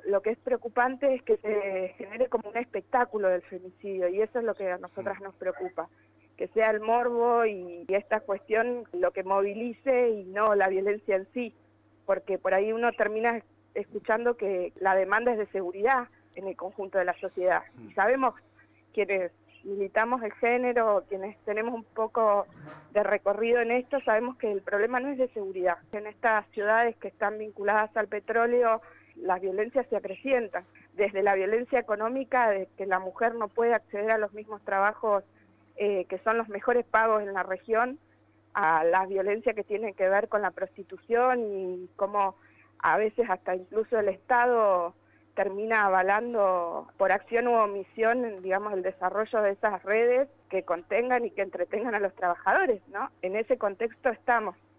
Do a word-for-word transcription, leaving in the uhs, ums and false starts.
lo que es preocupante es que se genere como un espectáculo del femicidio, y eso es lo que a nosotras nos preocupa, que sea el morbo y, y esta cuestión lo que movilice y no la violencia en sí, porque por ahí uno termina escuchando que la demanda es de seguridad en el conjunto de la sociedad. Y sabemos quienes militamos el género, quienes tenemos un poco de recorrido en esto, sabemos que el problema no es de seguridad. En estas ciudades que están vinculadas al petróleo, las violencias se acrecientan. Desde la violencia económica, de que la mujer no puede acceder a los mismos trabajos eh, que son los mejores pagos en la región, a la violencia que tiene que ver con la prostitución y cómo a veces hasta incluso el Estado termina avalando por acción u omisión, digamos, el desarrollo de esas redes que contengan y que entretengan a los trabajadores, ¿no? En ese contexto estamos.